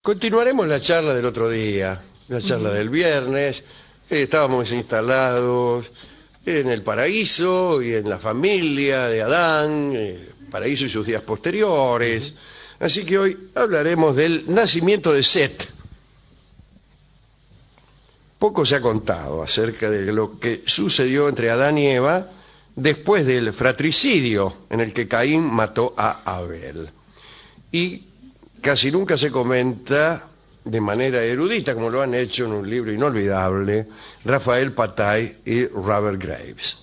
Continuaremos la charla del otro día, la charla del viernes. Estábamos instalados en el paraíso y en la familia de Adán, paraíso y sus días posteriores. Así que hoy hablaremos del nacimiento de Set. Poco se ha contado acerca de lo que sucedió entre Adán y Eva después del fratricidio en el que Caín mató a Abel. Y casi nunca se comenta de manera erudita, como lo han hecho en un libro inolvidable Rafael Patai y Robert Graves.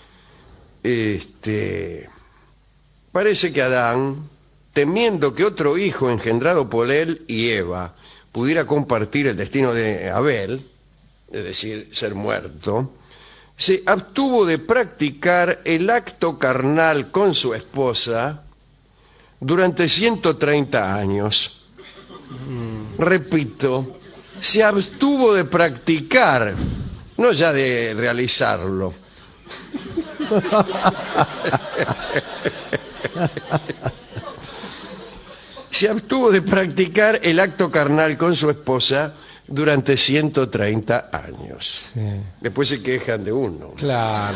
Parece que Adán, temiendo que otro hijo engendrado por él y Eva pudiera compartir el destino de Abel, es decir, ser muerto, se abstuvo de practicar el acto carnal con su esposa durante 130 años. Repito, se abstuvo de practicar, no ya de realizarlo. Se abstuvo de practicar el acto carnal con su esposa durante 130 años. Sí. Después se quejan de uno. Claro.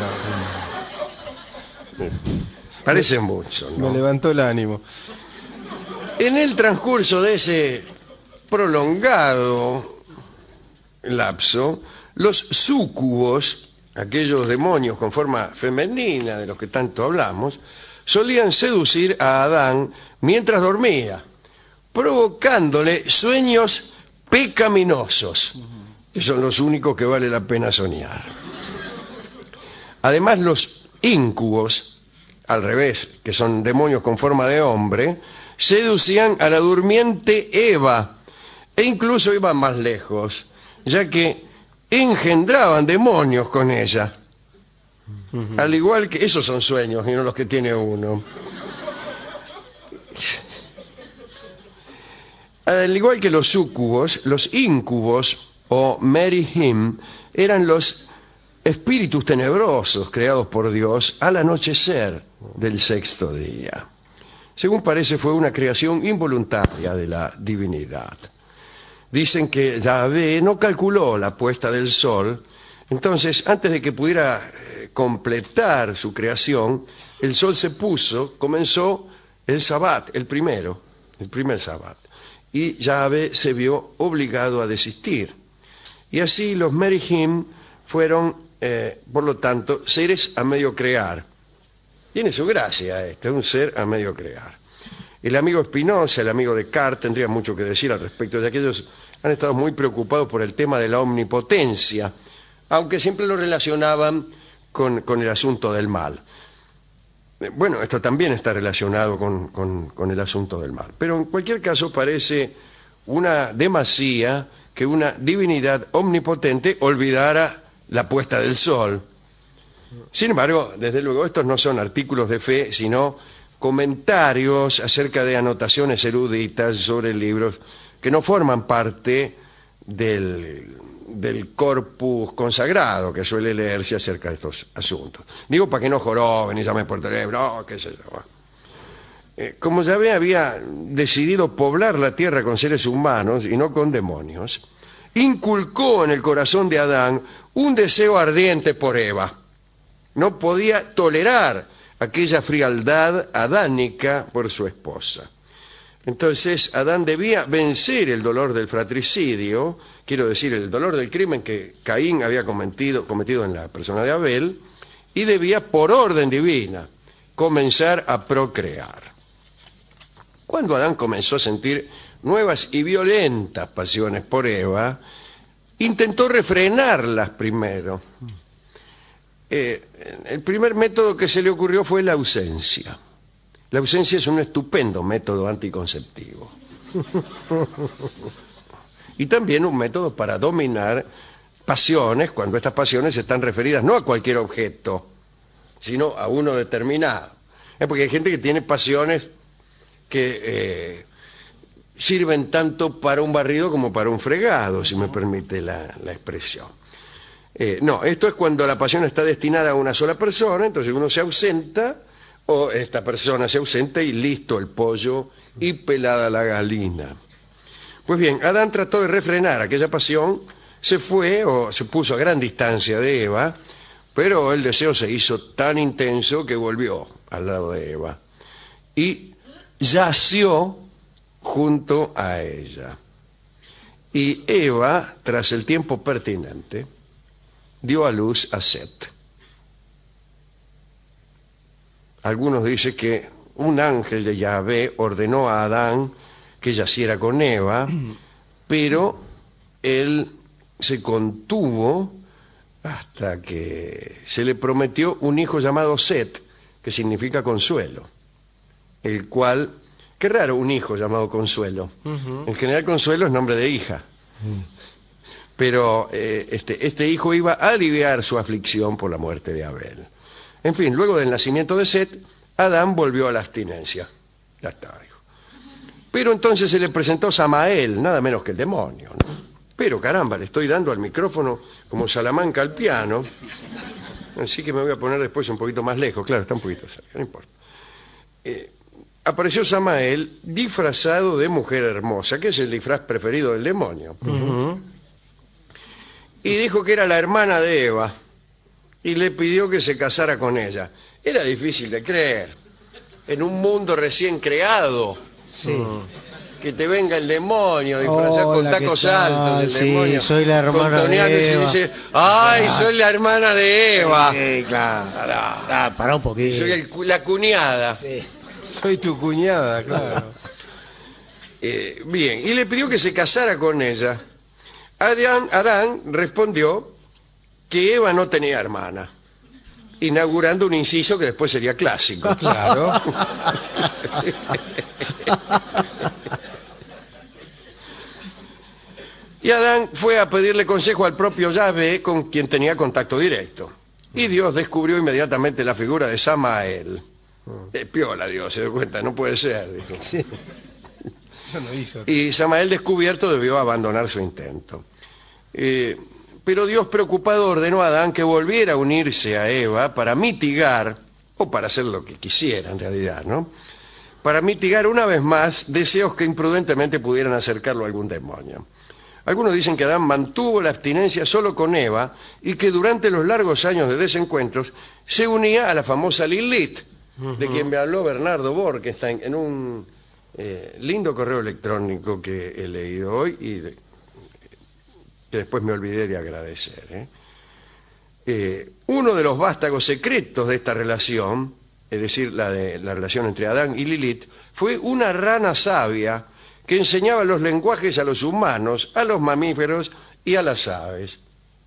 Parece mucho, ¿no? Me levantó el ánimo. En el transcurso de ese prolongado lapso, los súcubos, aquellos demonios con forma femenina de los que tanto hablamos, solían seducir a Adán mientras dormía, provocándole sueños pecaminosos, que son los únicos que vale la pena soñar. Además, los íncubos, al revés, que son demonios con forma de hombre, seducían a la durmiente Eva, e incluso iban más lejos, ya que engendraban demonios con ella. Al igual que esos son sueños y no los que tiene uno. Al igual que los súcubos, los íncubos o merihim eran los espíritus tenebrosos creados por Dios al anochecer del sexto día. Según parece, fue una creación involuntaria de la divinidad. Dicen que Yahvé no calculó la puesta del sol, entonces antes de que pudiera completar su creación, el sol se puso, comenzó el Sabbat, el primer Sabbat, y Yahvé se vio obligado a desistir. Y así los merihim fueron, por lo tanto, seres a medio crear. Tiene su gracia esto, es un ser a medio crear. El amigo Spinoza, el amigo Descartes, tendría mucho que decir al respecto, ya que ellos han estado muy preocupados por el tema de la omnipotencia, aunque siempre lo relacionaban con el asunto del mal. Bueno, esto también está relacionado con el asunto del mal. Pero en cualquier caso parece una demasía que una divinidad omnipotente olvidara la puesta del sol. Sin embargo, desde luego, estos no son artículos de fe, sino comentarios acerca de anotaciones eruditas sobre libros que no forman parte del corpus consagrado que suele leerse acerca de estos asuntos. Digo para que no joroben y llamen por teléfono, qué sé yo. Como Yahvé había decidido poblar la tierra con seres humanos y no con demonios, inculcó en el corazón de Adán un deseo ardiente por Eva. No podía tolerar aquella frialdad adánica por su esposa. Entonces Adán debía vencer el dolor del fratricidio, quiero decir, el dolor del crimen que Caín había cometido en la persona de Abel, y debía, por orden divina, comenzar a procrear. Cuando Adán comenzó a sentir nuevas y violentas pasiones por Eva, intentó refrenarlas primero. El primer método que se le ocurrió fue la ausencia. La ausencia es un estupendo método anticonceptivo. Y también un método para dominar pasiones, cuando estas pasiones están referidas no a cualquier objeto, sino a uno determinado. Porque hay gente que tiene pasiones que sirven tanto para un barrido como para un fregado, si me permite la expresión. No, esto es cuando la pasión está destinada a una sola persona, entonces uno se ausenta, o esta persona se ausenta y listo el pollo y pelada la gallina. Pues bien, Adán trató de refrenar aquella pasión, se fue o se puso a gran distancia de Eva, pero el deseo se hizo tan intenso que volvió al lado de Eva y yació junto a ella. Y Eva, tras el tiempo pertinente, dio a luz a Set. Algunos dicen que un ángel de Yahvé ordenó a Adán que yaciera con Eva, pero él se contuvo hasta que se le prometió un hijo llamado Set, que significa consuelo, el cual, qué raro un hijo llamado Consuelo. En general Consuelo es nombre de hija, pero este hijo iba a aliviar su aflicción por la muerte de Abel. En fin, luego del nacimiento de Set, Adán volvió a la abstinencia. Ya está, dijo. Pero entonces se le presentó Samael, nada menos que el demonio, ¿no? Pero caramba, le estoy dando al micrófono como Salamanca al piano, así que me voy a poner después un poquito más lejos. Claro, está un poquito cerca, no importa. Apareció Samael disfrazado de mujer hermosa, que es el disfraz preferido del demonio. Y dijo que era la hermana de Eva y le pidió que se casara con ella. Era difícil de creer. En un mundo recién creado. Sí. Que te venga el demonio disfrazado con tacos altos, el demonio soy la hermana de Eva. Y dice, ¡ay, soy la hermana de Eva! Sí, claro. Pará un poquito. Soy la cuñada. Sí. Soy tu cuñada, claro. Bien, y le pidió que se casara con ella. Adán respondió que Eva no tenía hermana, inaugurando un inciso que después sería clásico. Claro. Y Adán fue a pedirle consejo al propio Yahvé, con quien tenía contacto directo. Y Dios descubrió inmediatamente la figura de Samael. De piola, Dios, se dio cuenta, no puede ser, dijo. Sí. No hizo. Y Samael, descubierto, debió abandonar su intento. Pero Dios, preocupado, ordenó a Adán que volviera a unirse a Eva para mitigar, o para hacer lo que quisiera en realidad, ¿no? Para mitigar una vez más deseos que imprudentemente pudieran acercarlo a algún demonio. Algunos dicen que Adán mantuvo la abstinencia solo con Eva y que durante los largos años de desencuentros se unía a la famosa Lilith, de quien me habló Bernardo Bor, que está en un lindo correo electrónico que he leído hoy y que después me olvidé de agradecer. Uno de los vástagos secretos de esta relación, es decir, la relación entre Adán y Lilith, fue una rana sabia que enseñaba los lenguajes a los humanos, a los mamíferos y a las aves.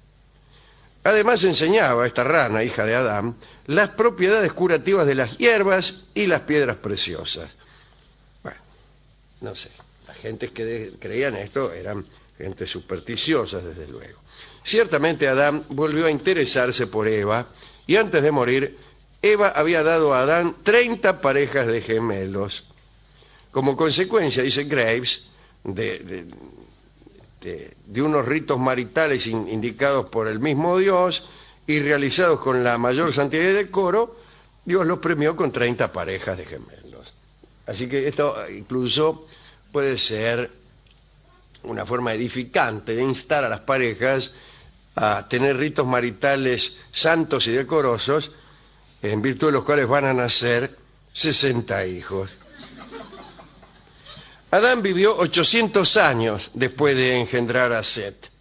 Además enseñaba a esta rana, hija de Adán, las propiedades curativas de las hierbas y las piedras preciosas. Bueno, no sé, las gentes que creían esto eran gente supersticiosas, desde luego. Ciertamente Adán volvió a interesarse por Eva, y antes de morir, Eva había dado a Adán 30 parejas de gemelos. Como consecuencia, dice Graves, de unos ritos maritales indicados por el mismo Dios y realizados con la mayor santidad y decoro, Dios los premió con 30 parejas de gemelos. Así que esto incluso puede ser una forma edificante de instar a las parejas a tener ritos maritales santos y decorosos, en virtud de los cuales van a nacer 60 hijos. Adán vivió 800 años después de engendrar a Set.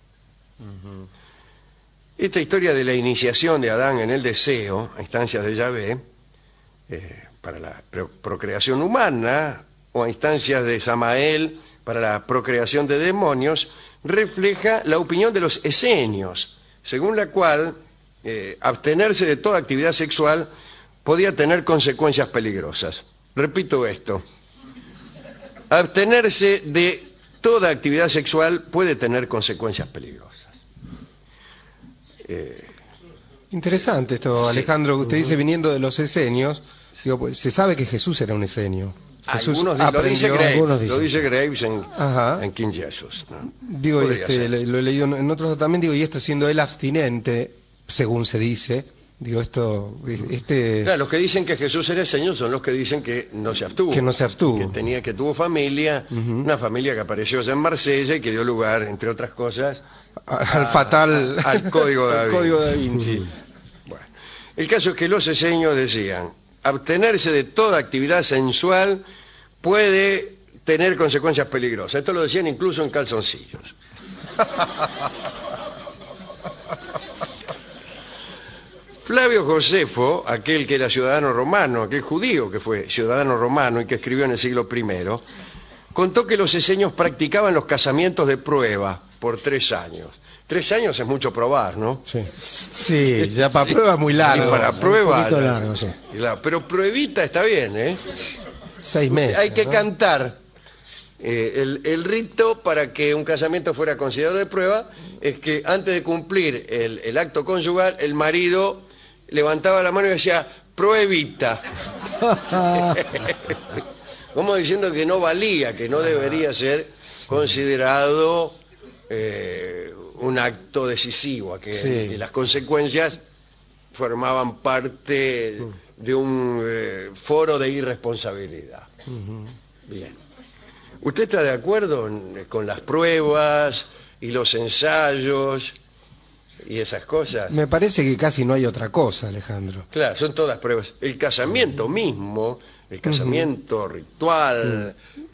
Esta historia de la iniciación de Adán en el deseo, a instancias de Yahvé, para la procreación humana, o a instancias de Samael, para la procreación de demonios, refleja la opinión de los esenios, según la cual abstenerse de toda actividad sexual podía tener consecuencias peligrosas. Repito esto. Abstenerse de toda actividad sexual puede tener consecuencias peligrosas. Interesante esto, Alejandro, que usted dice viniendo de los esenios. Digo, pues, se sabe que Jesús era un esenio. Jesús lo dice Graves en King Jesus, ¿no? Digo, lo he leído en otros también, digo, y esto siendo él abstinente, según se dice, Digo, Claro, los que dicen que Jesús era el Señor son los que dicen que no se abstuvo. Que no se abstuvo. Que tuvo familia, una familia que apareció allá en Marsella y que dio lugar, entre otras cosas, al fatal... al Código Da al Vinci. Código Da Vinci. Bueno, el caso es que los eseños decían, abstenerse de toda actividad sensual puede tener consecuencias peligrosas. Esto lo decían incluso en calzoncillos. Flavio Josefo, aquel que era ciudadano romano, aquel judío que fue ciudadano romano y que escribió en el siglo I, contó que los eseños practicaban los casamientos de prueba por 3 años. 3 años es mucho probar, ¿no? Sí, ya para prueba es muy largo. Y para prueba... Un poquito largo, sí. Claro, pero pruebita está bien, ¿eh? 6 meses. Hay que ¿no? cantar. El rito para que un casamiento fuera considerado de prueba es que antes de cumplir el acto conyugal, el marido levantaba la mano y decía, pruebita. Como diciendo que no valía, que no debería ser considerado un acto decisivo, que las consecuencias formaban parte de un foro de irresponsabilidad. Bien. ¿Usted está de acuerdo con las pruebas y los ensayos y esas cosas? Me parece que casi no hay otra cosa, Alejandro. Claro, son todas pruebas. El casamiento mismo, el casamiento ritual,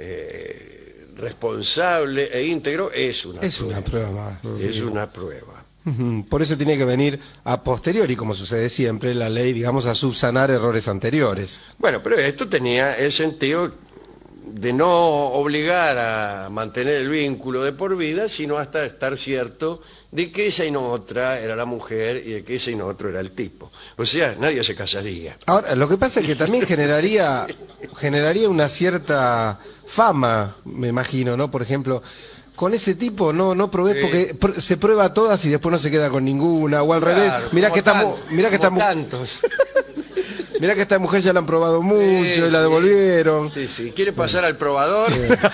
responsable e íntegro, es una Es prueba. una prueba más. Es una prueba. Por eso tiene que venir a posteriori, como sucede siempre, la ley, digamos, a subsanar errores anteriores. Bueno, pero esto tenía el sentido de no obligar a mantener el vínculo de por vida, sino hasta estar cierto de que esa y no otra era la mujer y de que ese y no otro era el tipo. O sea, nadie se casaría. Ahora, lo que pasa es que también generaría una cierta fama, me imagino, ¿no? Por ejemplo, con ese tipo no probé porque se prueba todas y después no se queda con ninguna, o al revés. Mirá que tantos. Mirá que esta mujer ya la han probado mucho y la devolvieron. Sí. ¿Quiere pasar al probador?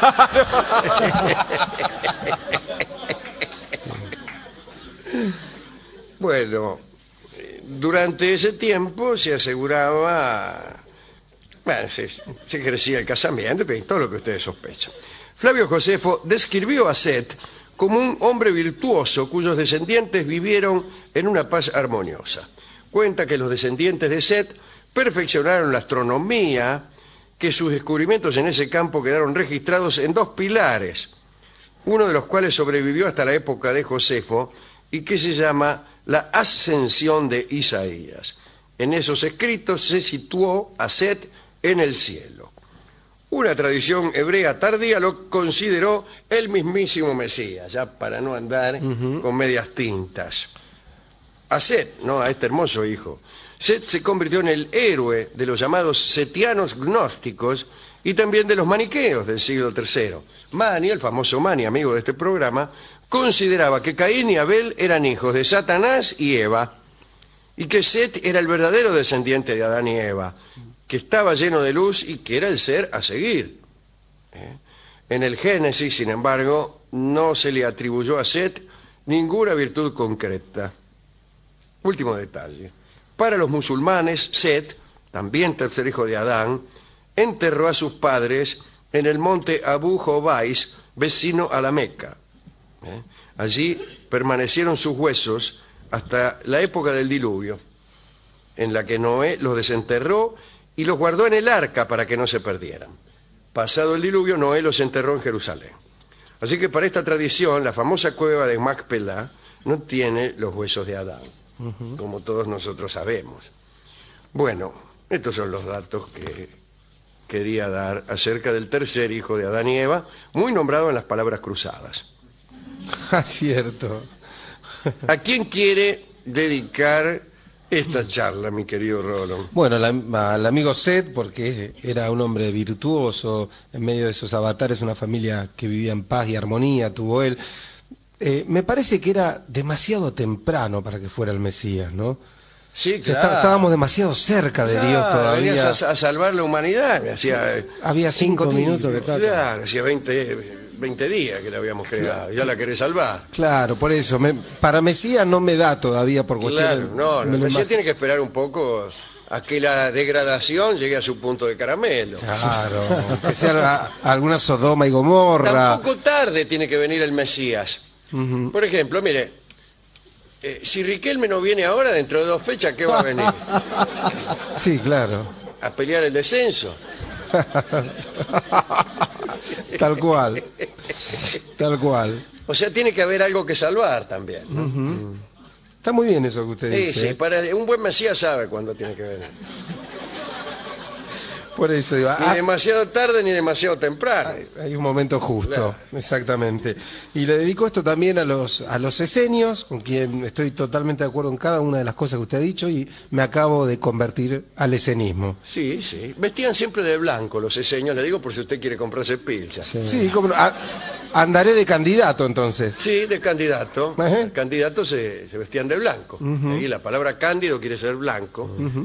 Bueno, durante ese tiempo se aseguraba, bueno, se ejercía el casamiento y todo lo que ustedes sospechan. Flavio Josefo describió a Set como un hombre virtuoso cuyos descendientes vivieron en una paz armoniosa. Cuenta que los descendientes de Set perfeccionaron la astronomía, que sus descubrimientos en ese campo quedaron registrados en 2 pilares, uno de los cuales sobrevivió hasta la época de Josefo y que se llama la Ascensión de Isaías. En esos escritos se situó a Set en el cielo. Una tradición hebrea tardía lo consideró el mismísimo Mesías, ya para no andar con medias tintas. A Set, no a este hermoso hijo. Set se convirtió en el héroe de los llamados setianos gnósticos y también de los maniqueos del siglo III. Mani, el famoso Mani, amigo de este programa, consideraba que Caín y Abel eran hijos de Satanás y Eva, y que Set era el verdadero descendiente de Adán y Eva, que estaba lleno de luz y que era el ser a seguir. En el Génesis, sin embargo, no se le atribuyó a Set ninguna virtud concreta. Último detalle. Para los musulmanes, Set, también tercer hijo de Adán, enterró a sus padres en el monte Abu Jobais, vecino a la Meca. Allí permanecieron sus huesos hasta la época del diluvio, en la que Noé los desenterró y los guardó en el arca para que no se perdieran. Pasado el diluvio, Noé los enterró en Jerusalén. Así que para esta tradición, la famosa cueva de Macpelá no tiene los huesos de Adán, como todos nosotros sabemos. Bueno, estos son los datos que quería dar acerca del tercer hijo de Adán y Eva, muy nombrado en las palabras cruzadas. Ah, cierto. ¿A quién quiere dedicar esta charla, mi querido Rolón? Bueno, al amigo Set, porque era un hombre virtuoso, en medio de esos avatares, una familia que vivía en paz y armonía, tuvo él. Me parece que era demasiado temprano para que fuera el Mesías, ¿no? Sí, O sea, claro. estábamos demasiado cerca de Dios todavía. Venías a salvar la humanidad. Había 5 minutos que tal. Claro, hacía 20 20 días que la habíamos creado. Ya la querés salvar. Claro, por eso. Para Mesías no me da todavía por cuestiones... Claro, no, me lo Mesías imag- tiene que esperar un poco a que la degradación llegue a su punto de caramelo. Claro, que sea alguna Sodoma y Gomorra. Tampoco tarde tiene que venir el Mesías. Por ejemplo, mire, si Riquelme no viene ahora, dentro de 2 fechas, ¿qué va a venir? Sí, claro. ¿A pelear el descenso? Tal cual. Tal cual. O sea, tiene que haber algo que salvar también, ¿no? Está muy bien eso que usted Sí, dice. sí, un buen Mesías sabe cuándo tiene que venir. Por eso digo, Ni demasiado tarde ni demasiado temprano. hay un momento justo, Claro. exactamente. Y le dedico esto también a los esenios, con quien estoy totalmente de acuerdo en cada una de las cosas que usted ha dicho, y me acabo de convertir al esenismo. Sí, sí. Vestían siempre de blanco los eseños, le digo por si usted quiere comprarse pilchas. Sí, cómo no. Andaré de candidato entonces. Sí, de candidato. Ajá. Los candidatos se vestían de blanco. Y la palabra cándido quiere decir blanco.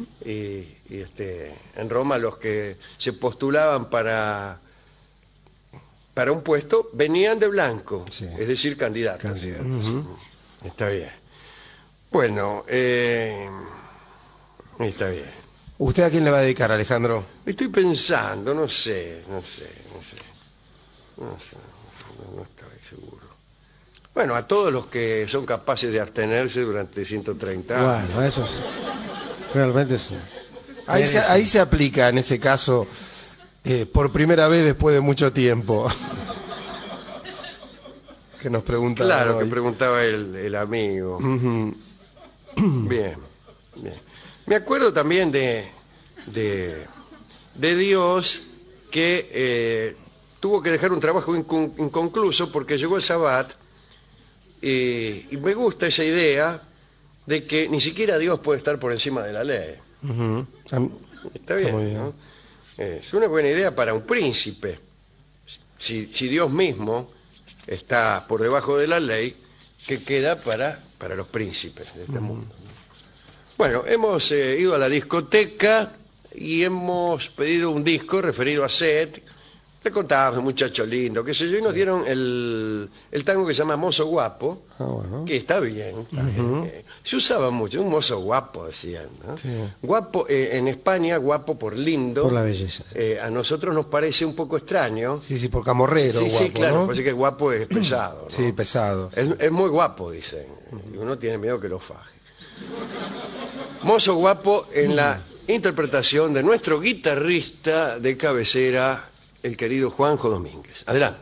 En Roma los que se postulaban para un puesto venían de blanco, Sí. es decir, candidatos. Candidatos. Está bien. Bueno, está bien. ¿Usted a quién le va a dedicar, Alejandro? Estoy pensando, no sé, no estoy seguro. Bueno, a todos los que son capaces de abstenerse durante 130 años. Bueno, eso sí. Realmente sí. Ahí se aplica en ese caso por primera vez después de mucho tiempo. Que nos pregunta. Claro, que hoy. preguntaba el amigo. Bien, bien. Me acuerdo también de Dios que tuvo que dejar un trabajo inconcluso porque llegó el Sabbat y me gusta esa idea de que ni siquiera Dios puede estar por encima de la ley. Ujú. Está bien, muy bien. ¿no? Es una buena idea para un príncipe. Si Dios mismo está por debajo de la ley, ¿qué queda para los príncipes de este mundo? Bueno, hemos ido a la discoteca y hemos pedido un disco referido a Seth. Le contábamos, muchacho lindo, qué sé yo, y nos dieron el tango que se llama Mozo Guapo, Bueno. que está bien. Está bien. Se usaba mucho, un mozo guapo, decían, ¿no? Sí. Guapo, en España, guapo por lindo. Por la belleza. A nosotros nos parece un poco extraño. Sí, por camorrero. Sí, sí, guapo, claro, ¿no? parece que guapo es pesado, ¿no? Sí, pesado. Es muy guapo, dicen. Y uno tiene miedo que lo faje. Mozo guapo en la interpretación de nuestro guitarrista de cabecera, el querido Juanjo Domínguez. Adelante.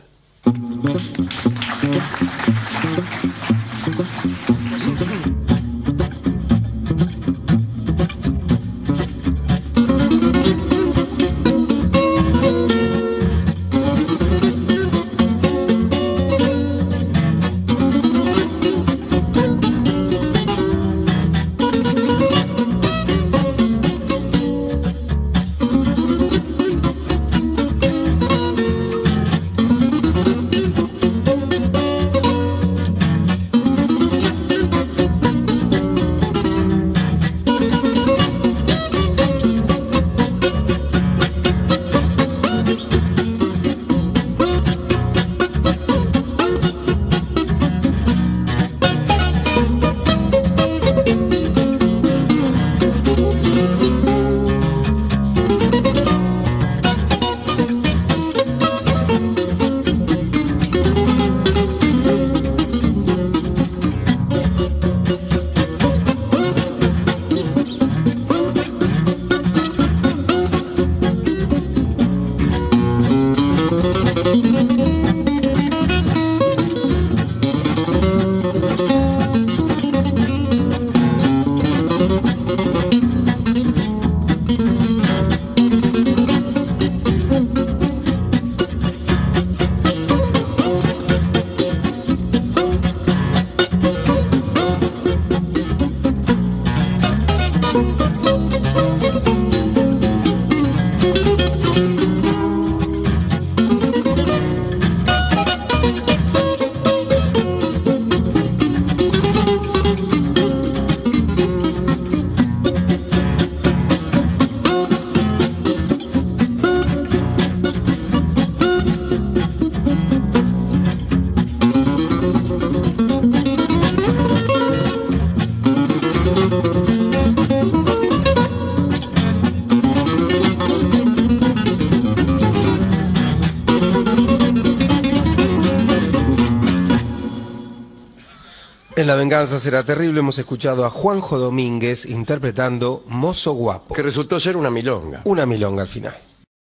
En La venganza será terrible hemos escuchado a Juanjo Domínguez interpretando Mozo Guapo. Que resultó ser una milonga. Una milonga al final.